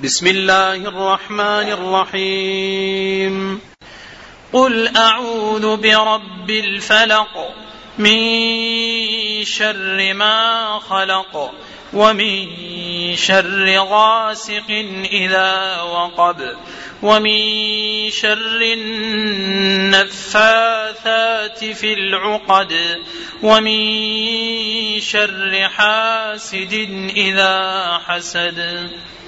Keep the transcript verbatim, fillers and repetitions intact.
بسم الله الرحمن الرحيم. قل أعوذ برب الفلق من شر ما خلق ومن شر غاسق إذا وقب ومن شر النفاثات في العقد ومن شر حاسد إذا حسد.